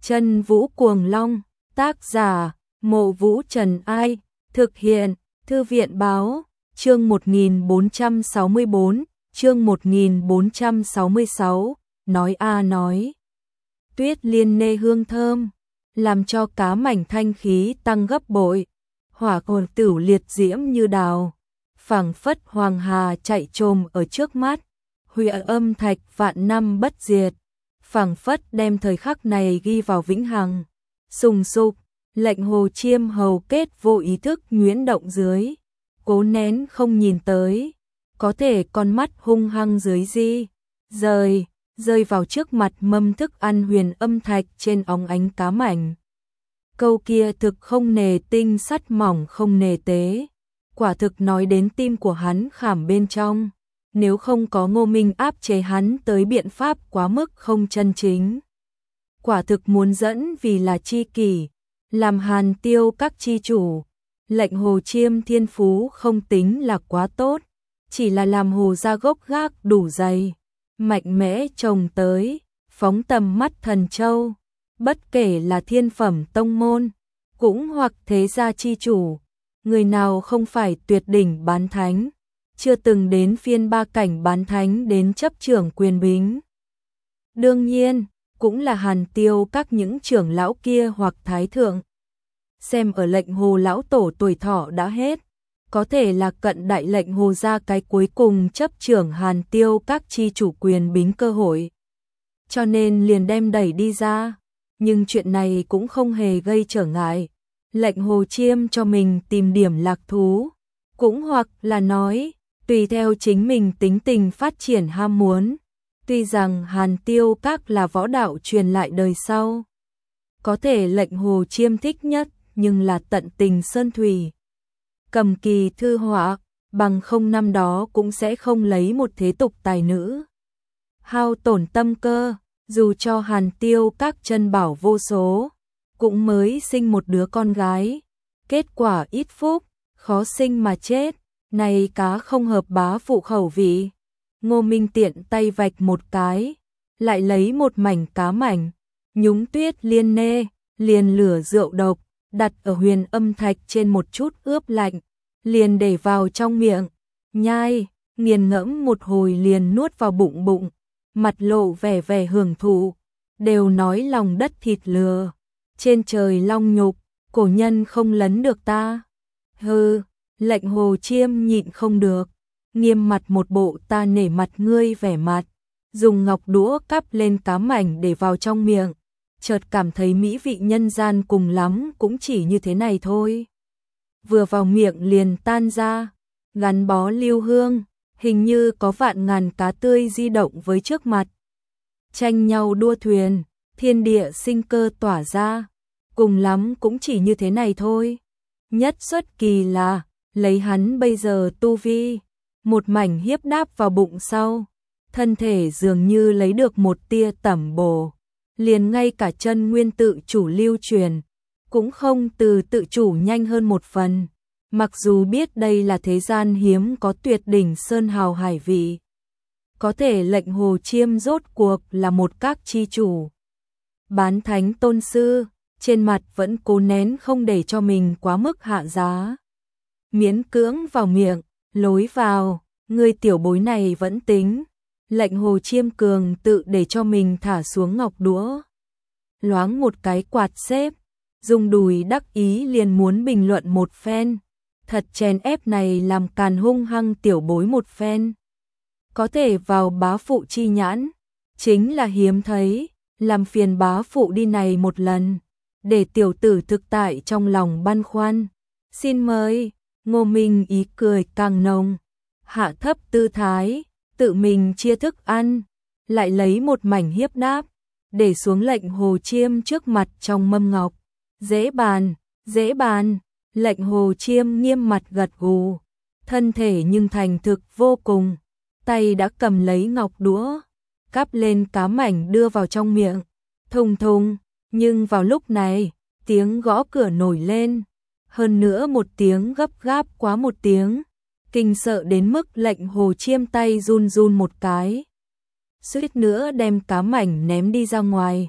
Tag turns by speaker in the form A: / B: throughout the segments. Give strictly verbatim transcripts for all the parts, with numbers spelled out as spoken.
A: Chân Vũ Cuồng Long, tác giả, Mộ Vũ Trần Ai, thực hiện, Thư viện Báo, chương một nghìn bốn trăm sáu mươi bốn, chương một nghìn bốn trăm sáu mươi sáu, nói a nói. Tuyết liên nê hương thơm, làm cho cá mảnh thanh khí tăng gấp bội, hỏa hồn tửu liệt diễm như đào, phảng phất hoàng hà chạy trồm ở trước mắt, huệ âm thạch vạn năm bất diệt, phảng phất đem thời khắc này ghi vào vĩnh hằng. Sùng sục, lệnh Hồ Chiêm hầu kết vô ý thức nhuyễn động dưới, cố nén không nhìn tới, có thể con mắt hung hăng dưới di, rời, rơi vào trước mặt mâm thức ăn huyền âm thạch trên óng ánh cá mảnh. Câu kia thực không nề tinh sắt mỏng không nề tế, quả thực nói đến tim của hắn khảm bên trong, nếu không có Ngô Minh áp chế hắn tới biện pháp quá mức không chân chính. Quả thực muốn dẫn vì là chi kỷ, làm Hàn Tiêu các chi chủ, lệnh Hồ Chiêm thiên phú không tính là quá tốt, chỉ là làm hồ ra gốc gác đủ dày, mạnh mẽ trồng tới, phóng tầm mắt thần châu, bất kể là thiên phẩm tông môn, cũng hoặc thế gia chi chủ, người nào không phải tuyệt đỉnh bán thánh, chưa từng đến phiên ba cảnh bán thánh đến chấp trưởng quyền bính. Đương nhiên, cũng là Hàn Tiêu các những trưởng lão kia hoặc thái thượng. Xem ở lệnh Hồ lão tổ tuổi thọ đã hết, có thể là cận đại lệnh Hồ ra cái cuối cùng chấp trưởng Hàn Tiêu các chi chủ quyền bính cơ hội. Cho nên liền đem đẩy đi ra, nhưng chuyện này cũng không hề gây trở ngại. Lệnh Hồ Chiêm cho mình tìm điểm lạc thú, cũng hoặc là nói, tùy theo chính mình tính tình phát triển ham muốn. Tuy rằng Hàn Tiêu các là võ đạo truyền lại đời sau, có thể lệnh Hồ Chiêm thích nhất nhưng là tận tình sơn thủy. Cầm kỳ thư họa, bằng không năm đó cũng sẽ không lấy một thế tục tài nữ. Hao tổn tâm cơ, dù cho Hàn Tiêu các chân bảo vô số, cũng mới sinh một đứa con gái. Kết quả ít phúc, khó sinh mà chết, này cá không hợp bá phụ khẩu vị. Ngô Minh tiện tay vạch một cái, lại lấy một mảnh cá mảnh, nhúng tuyết liên nê, liền lửa rượu độc, đặt ở huyền âm thạch trên một chút ướp lạnh, liền để vào trong miệng, nhai, nghiền ngẫm một hồi liền nuốt vào bụng bụng, mặt lộ vẻ vẻ hưởng thụ, đều nói lòng đất thịt lừa, trên trời long nhục, cổ nhân không lấn được ta. Hừ, lệnh Hồ Chiêm nhịn không được, nghiêm mặt một bộ ta nể mặt ngươi vẻ mặt, dùng ngọc đũa cắp lên cá mảnh để vào trong miệng, chợt cảm thấy mỹ vị nhân gian cùng lắm cũng chỉ như thế này thôi. Vừa vào miệng liền tan ra, gắn bó lưu hương, hình như có vạn ngàn cá tươi di động với trước mặt. Tranh nhau đua thuyền, thiên địa sinh cơ tỏa ra, cùng lắm cũng chỉ như thế này thôi. Nhất xuất kỳ là, lấy hắn bây giờ tu vi, một mảnh hiếp đáp vào bụng sau, thân thể dường như lấy được một tia tẩm bổ, liền ngay cả chân nguyên tự chủ lưu truyền, cũng không từ tự chủ nhanh hơn một phần, mặc dù biết đây là thế gian hiếm có tuyệt đỉnh sơn hào hải vị. Có thể lệnh Hồ Chiêm rốt cuộc là một các chi chủ. Bán thánh tôn sư, trên mặt vẫn cố nén không để cho mình quá mức hạ giá. Miễn cưỡng vào miệng, lối vào, người tiểu bối này vẫn tính. Lệnh Hồ Chiêm cường tự để cho mình thả xuống ngọc đũa. Loáng một cái quạt xếp, dùng đùi đắc ý liền muốn bình luận một phen. Thật chèn ép này làm càn hung hăng tiểu bối một phen. Có thể vào bá phụ chi nhãn, chính là hiếm thấy, làm phiền bá phụ đi này một lần, để tiểu tử thực tại trong lòng băn khoăn. Xin mời, Ngô Minh ý cười càng nồng, hạ thấp tư thái, tự mình chia thức ăn, lại lấy một mảnh hiếp đáp, để xuống lệnh Hồ Chiêm trước mặt trong mâm ngọc. Dễ bàn, dễ bàn, lệnh Hồ Chiêm nghiêm mặt gật gù, thân thể nhưng thành thực vô cùng, tay đã cầm lấy ngọc đũa, cắp lên cá mảnh đưa vào trong miệng, thùng thùng, nhưng vào lúc này, tiếng gõ cửa nổi lên, hơn nữa một tiếng gấp gáp quá một tiếng, kinh sợ đến mức lệnh Hồ Chiêm tay run run một cái, suýt nữa đem cá mảnh ném đi ra ngoài.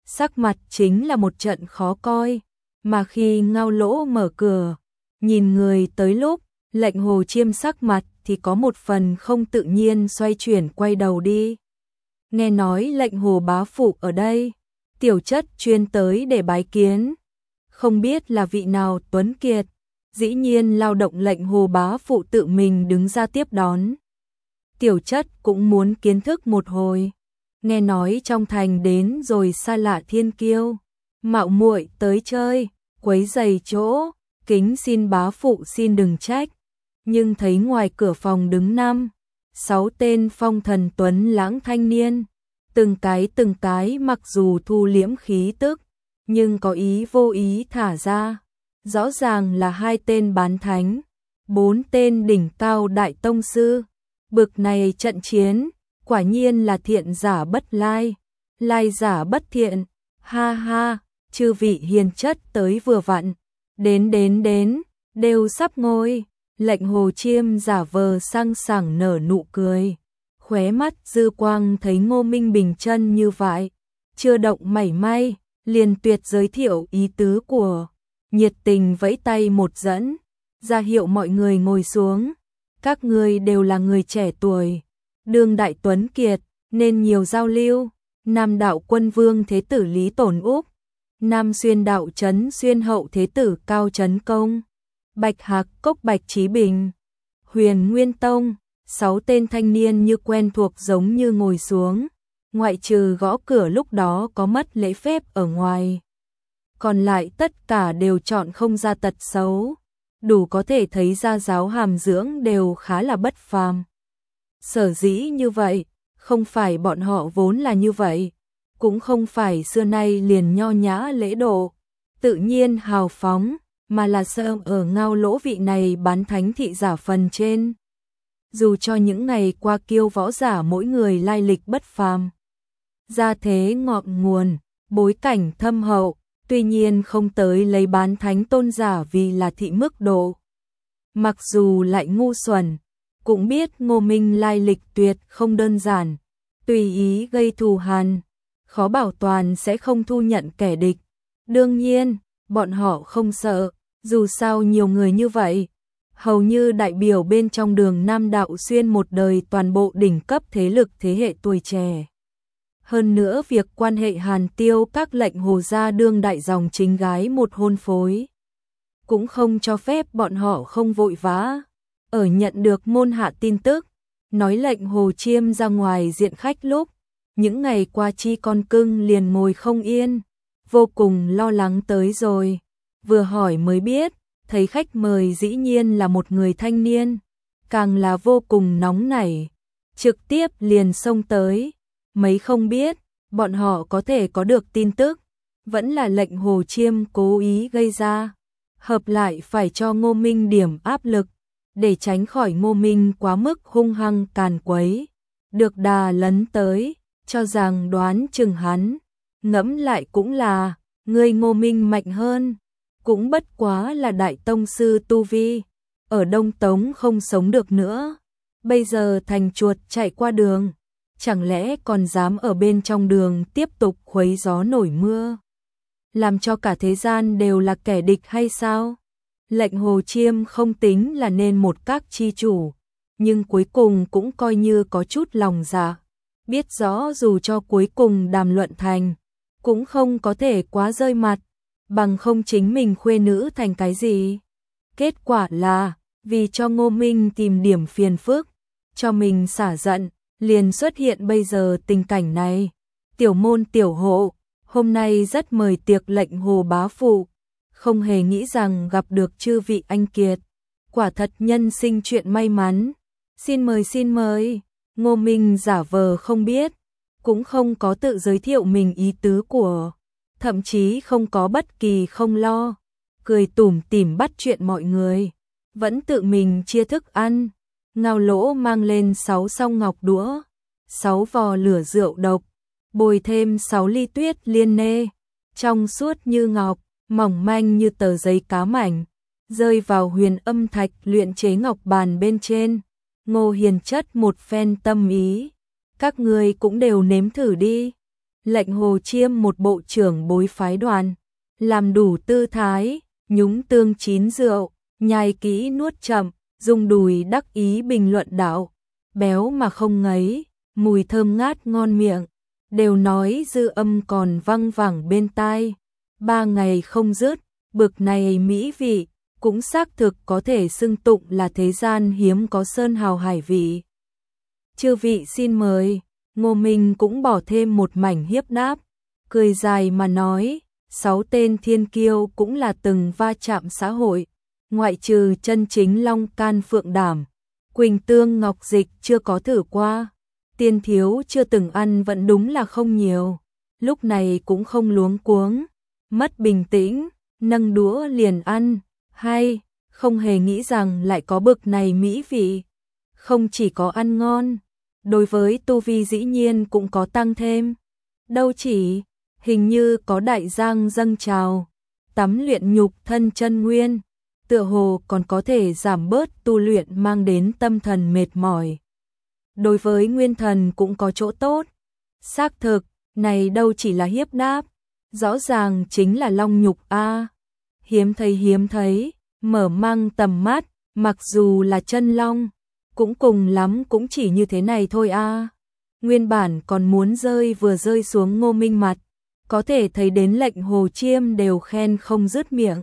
A: sắc mặt chính là một trận khó coi, mà khi Ngao Lỗ mở cửa, nhìn người tới lúc, Lệnh Hồ Chiêm sắc mặt thì có một phần không tự nhiên xoay chuyển quay đầu đi. Nghe nói Lệnh Hồ bá phụ ở đây, tiểu chất chuyên tới để bái kiến, không biết là vị nào tuấn kiệt, dĩ nhiên lao động Lệnh Hồ bá phụ tự mình đứng ra tiếp đón. Tiểu chất cũng muốn kiến thức một hồi, nghe nói trong thành đến rồi xa lạ thiên kiêu, mạo muội tới chơi, quấy rầy chỗ, kính xin bá phụ xin đừng trách. Nhưng thấy ngoài cửa phòng đứng năm, sáu tên phong thần tuấn lãng thanh niên, từng cái từng cái mặc dù thu liễm khí tức, nhưng có ý vô ý thả ra, rõ ràng là hai tên bán thánh, bốn tên đỉnh cao đại tông sư. Bực này trận chiến, quả nhiên là thiện giả bất lai, lai giả bất thiện, ha ha, chư vị hiền chất tới vừa vặn, đến đến đến, đều sắp ngồi. Lệnh Hồ Chiêm giả vờ sang sảng nở nụ cười, khóe mắt dư quang thấy Ngô Minh bình chân như vậy, chưa động mảy may, liền tuyệt giới thiệu ý tứ của, nhiệt tình vẫy tay một dẫn, ra hiệu mọi người ngồi xuống. Các người đều là người trẻ tuổi, đương đại tuấn kiệt, nên nhiều giao lưu. Nam đạo quân vương thế tử Lý Tổn Úc, Nam xuyên đạo trấn xuyên hậu thế tử Cao Trấn Công, Bạch Hạc Cốc Bạch Trí Bình, Huyền Nguyên Tông, sáu tên thanh niên như quen thuộc giống như ngồi xuống, ngoại trừ gõ cửa lúc đó có mất lễ phép ở ngoài. Còn lại tất cả đều chọn không ra tật xấu, đủ có thể thấy ra giáo hàm dưỡng đều khá là bất phàm. Sở dĩ như vậy, không phải bọn họ vốn là như vậy, cũng không phải xưa nay liền nho nhã lễ độ, tự nhiên hào phóng, mà là sợ ở Ngao Lỗ vị này bán thánh thị giả phần trên. Dù cho những ngày qua kiêu võ giả mỗi người lai lịch bất phàm, gia thế ngọn nguồn, bối cảnh thâm hậu, tuy nhiên không tới lấy bán thánh tôn giả vì là thị mức độ. Mặc dù lại ngu xuẩn, cũng biết Ngô Minh lai lịch tuyệt không đơn giản, tùy ý gây thù hằn, khó bảo toàn sẽ không thu nhận kẻ địch. Đương nhiên, bọn họ không sợ, dù sao nhiều người như vậy, hầu như đại biểu bên trong đường Nam đạo xuyên một đời toàn bộ đỉnh cấp thế lực thế hệ tuổi trẻ. Hơn nữa việc quan hệ Hàn Tiêu các lệnh hồ gia đương đại dòng chính gái một hôn phối, cũng không cho phép bọn họ không vội vã. Ở nhận được môn hạ tin tức, nói lệnh Hồ Chiêm ra ngoài diện khách lúc, những ngày qua chi con cưng liền ngồi không yên, vô cùng lo lắng tới rồi. Vừa hỏi mới biết, thấy khách mời dĩ nhiên là một người thanh niên, càng là vô cùng nóng nảy, trực tiếp liền xông tới. Mấy không biết, bọn họ có thể có được tin tức, vẫn là lệnh Hồ Chiêm cố ý gây ra, hợp lại phải cho Ngô Minh điểm áp lực, để tránh khỏi Ngô Minh quá mức hung hăng càn quấy, được đà lấn tới, cho rằng đoán chừng hắn, ngẫm lại cũng là, người Ngô Minh mạnh hơn, cũng bất quá là đại tông sư tu vi, ở Đông Tống không sống được nữa, bây giờ thành chuột chạy qua đường, chẳng lẽ còn dám ở bên trong đường tiếp tục khuấy gió nổi mưa, làm cho cả thế gian đều là kẻ địch hay sao? Lệnh Hồ Chiêm không tính là nên một các chi chủ, nhưng cuối cùng cũng coi như có chút lòng dạ, biết rõ dù cho cuối cùng đàm luận thành, cũng không có thể quá rơi mặt, bằng không chính mình khuê nữ thành cái gì. Kết quả là, vì cho Ngô Minh tìm điểm phiền phức, cho mình xả giận, liền xuất hiện bây giờ tình cảnh này. Tiểu môn tiểu hộ, hôm nay rất mời tiệc lệnh Hồ bá phụ, không hề nghĩ rằng gặp được chư vị anh kiệt, quả thật nhân sinh chuyện may mắn. Xin mời xin mời. Ngô Minh giả vờ không biết, cũng không có tự giới thiệu mình ý tứ của, thậm chí không có bất kỳ không lo, cười tủm tỉm bắt chuyện mọi người, vẫn tự mình chia thức ăn. Ngao Lỗ mang lên sáu song ngọc đũa, sáu vò lửa rượu độc, bồi thêm sáu ly tuyết liên nê, trong suốt như ngọc, mỏng manh như tờ giấy cá mảnh, rơi vào huyền âm thạch luyện chế ngọc bàn bên trên. Ngô Hiền chất một phen tâm ý, các người cũng đều nếm thử đi. Lệnh Hồ Chiêm một bộ trưởng bối phái đoàn, làm đủ tư thái, nhúng tương chín rượu, nhai kỹ nuốt chậm, dùng đùi đắc ý bình luận đạo, béo mà không ngấy, mùi thơm ngát ngon miệng, đều nói dư âm còn văng vẳng bên tai, ba ngày không dứt, bực này mỹ vị, cũng xác thực có thể xưng tụng là thế gian hiếm có sơn hào hải vị. Chư vị xin mời, Ngô Minh cũng bỏ thêm một mảnh hiếp đáp, cười dài mà nói, sáu tên thiên kiêu cũng là từng va chạm xã hội, ngoại trừ chân chính Long Can Phượng Đảm, Quỳnh Tương Ngọc Dịch chưa có thử qua, Tiên Thiếu chưa từng ăn vẫn đúng là không nhiều, lúc này cũng không luống cuống, mất bình tĩnh, nâng đũa liền ăn, hay, không hề nghĩ rằng lại có bực này mỹ vị, không chỉ có ăn ngon, đối với tu vi dĩ nhiên cũng có tăng thêm, đâu chỉ, hình như có đại giang dâng trào, tắm luyện nhục thân chân nguyên, tựa hồ còn có thể giảm bớt tu luyện mang đến tâm thần mệt mỏi. Đối với nguyên thần cũng có chỗ tốt, xác thực, này đâu chỉ là hiếp đáp, rõ ràng chính là long nhục a. Hiếm thấy hiếm thấy, mở mang tầm mắt, mặc dù là chân long, cũng cùng lắm cũng chỉ như thế này thôi a. Nguyên bản còn muốn rơi vừa rơi xuống Ngô Minh mặt, có thể thấy đến Lệnh Hồ Chiêm đều khen không dứt miệng.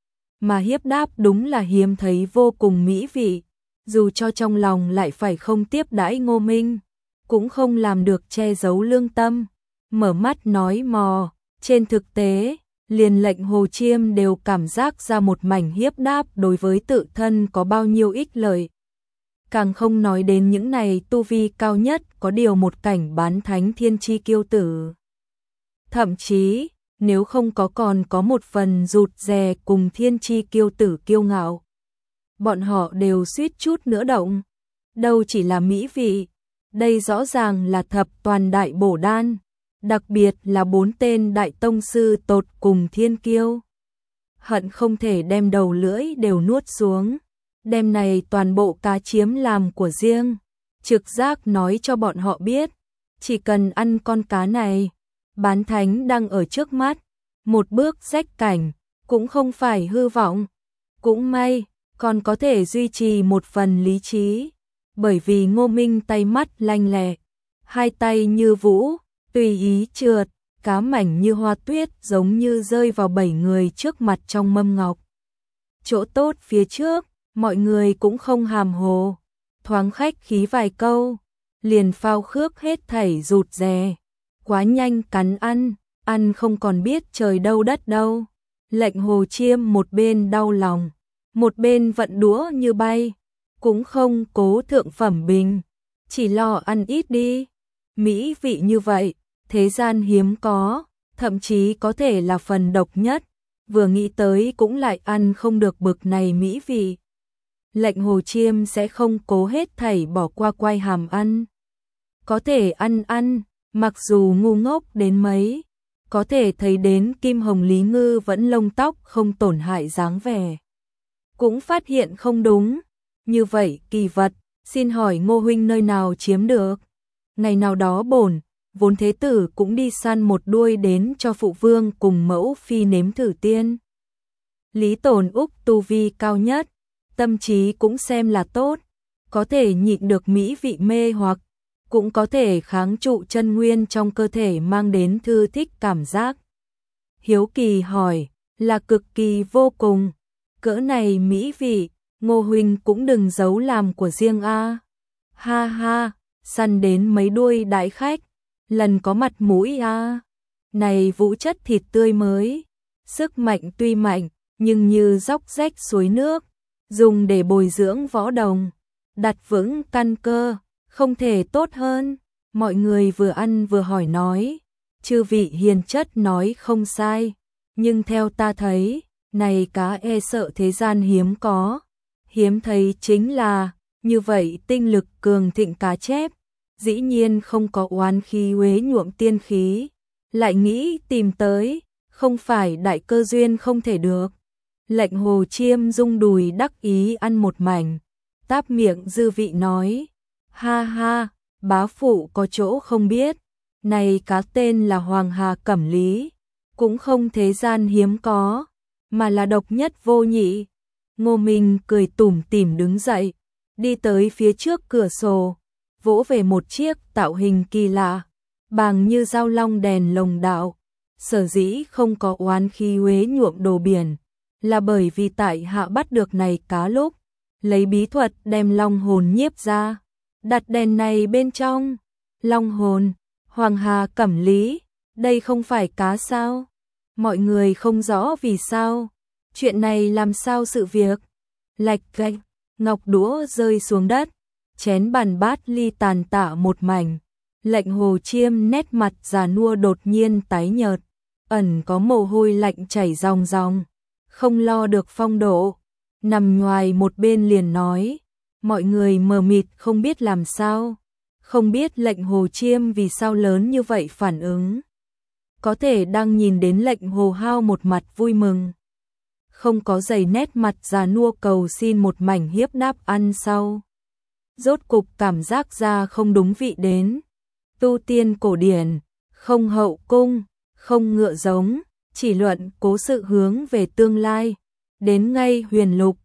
A: Mà hiếp đáp đúng là hiếm thấy vô cùng mỹ vị, dù cho trong lòng lại phải không tiếp đãi Ngô Minh, cũng không làm được che giấu lương tâm, mở mắt nói mò, trên thực tế, liền Lệnh Hồ Chiêm đều cảm giác ra một mảnh hiếp đáp đối với tự thân có bao nhiêu ích lợi. Càng không nói đến những này tu vi cao nhất có điều một cảnh bán thánh thiên chi kiêu tử. Thậm chí, nếu không có còn có một phần rụt rè cùng thiên chi kiêu tử kiêu ngạo. Bọn họ đều suýt chút nữa động. Đâu chỉ là mỹ vị, đây rõ ràng là thập toàn đại bổ đan, đặc biệt là bốn tên đại tông sư tột cùng thiên kiêu. Hận không thể đem đầu lưỡi đều nuốt xuống, đem này toàn bộ cá chiếm làm của riêng. Trực giác nói cho bọn họ biết, chỉ cần ăn con cá này, bán thánh đang ở trước mắt, một bước rách cảnh, cũng không phải hư vọng. Cũng may, còn có thể duy trì một phần lý trí, bởi vì Ngô Minh tay mắt lanh lẹ, hai tay như vũ, tùy ý trượt, cá mảnh như hoa tuyết giống như rơi vào bảy người trước mặt trong mâm ngọc. Chỗ tốt phía trước, mọi người cũng không hàm hồ, thoáng khách khí vài câu, liền phao khước hết thảy rụt rè, quá nhanh cắn ăn, ăn không còn biết trời đâu đất đâu. Lệnh Hồ Chiêm một bên đau lòng, một bên vận đũa như bay, cũng không cố thượng phẩm bình, chỉ lo ăn ít đi. Mỹ vị như vậy, thế gian hiếm có, thậm chí có thể là phần độc nhất, vừa nghĩ tới cũng lại ăn không được bực này mỹ vị. Lệnh Hồ Chiêm sẽ không cố hết thảy bỏ qua quay hàm ăn. Có thể ăn ăn, mặc dù ngu ngốc đến mấy, có thể thấy đến Kim Hồng Lý Ngư vẫn lông tóc không tổn hại dáng vẻ. Cũng phát hiện không đúng, như vậy kỳ vật, xin hỏi Ngô huynh nơi nào chiếm được. Ngày nào đó bổn, vốn thế tử cũng đi săn một đuôi đến cho phụ vương cùng mẫu phi nếm thử tiên. Lý Tồn Úc tu vi cao nhất, tâm trí cũng xem là tốt, có thể nhịn được mỹ vị mê hoặc, cũng có thể kháng trụ chân nguyên trong cơ thể mang đến thư thích cảm giác. Hiếu kỳ hỏi, là cực kỳ vô cùng, cỡ này mỹ vị, Ngô huynh cũng đừng giấu làm của riêng a. Ha ha, săn đến mấy đuôi đại khách, lần có mặt mũi a. Này vũ chất thịt tươi mới, sức mạnh tuy mạnh, nhưng như dốc rách suối nước, dùng để bồi dưỡng võ đồng, đặt vững căn cơ, không thể tốt hơn. Mọi người vừa ăn vừa hỏi nói, chư vị hiền chất nói không sai, nhưng theo ta thấy, này cá e sợ thế gian hiếm có, hiếm thấy chính là, như vậy tinh lực cường thịnh cá chép, dĩ nhiên không có oán khí uế nhuộm tiên khí, lại nghĩ tìm tới, không phải đại cơ duyên không thể được. Lệnh Hồ Chiêm rung đùi đắc ý ăn một mảnh, táp miệng dư vị nói, ha ha, bá phụ có chỗ không biết, Này cá tên là Hoàng Hà Cẩm Lý, cũng không thế gian hiếm có, mà là độc nhất vô nhị. Ngô Minh cười tủm tỉm đứng dậy, đi tới phía trước cửa sổ, vỗ về một chiếc tạo hình kỳ lạ, bằng như dao long đèn lồng đạo. Sở dĩ không có oán khí uế nhuộm đồ biển, là bởi vì tại hạ bắt được này cá lúc, lấy bí thuật đem long hồn nhiếp ra, đặt đèn này bên trong. Long hồn, Hoàng Hà Cẩm Lý, đây không phải cá sao? Mọi người không rõ vì sao, chuyện này làm sao sự việc. Lạch cạch, ngọc đũa rơi xuống đất, chén bàn bát ly tàn tạ một mảnh. Lệnh Hồ Chiêm nét mặt già nua đột nhiên tái nhợt, ẩn có mồ hôi lạnh chảy ròng ròng, không lo được phong độ, nằm ngoài một bên liền nói. Mọi người mờ mịt không biết làm sao, không biết Lệnh Hồ Chiêm vì sao lớn như vậy phản ứng. Có thể đang nhìn đến Lệnh Hồ Hao một mặt vui mừng, không có giày nét mặt già nua cầu xin một mảnh hiếp đáp ăn sau. Rốt cục cảm giác ra không đúng vị đến. Tu tiên cổ điển, không hậu cung, không ngựa giống, chỉ luận cố sự hướng về tương lai. Đến ngay huyền lục,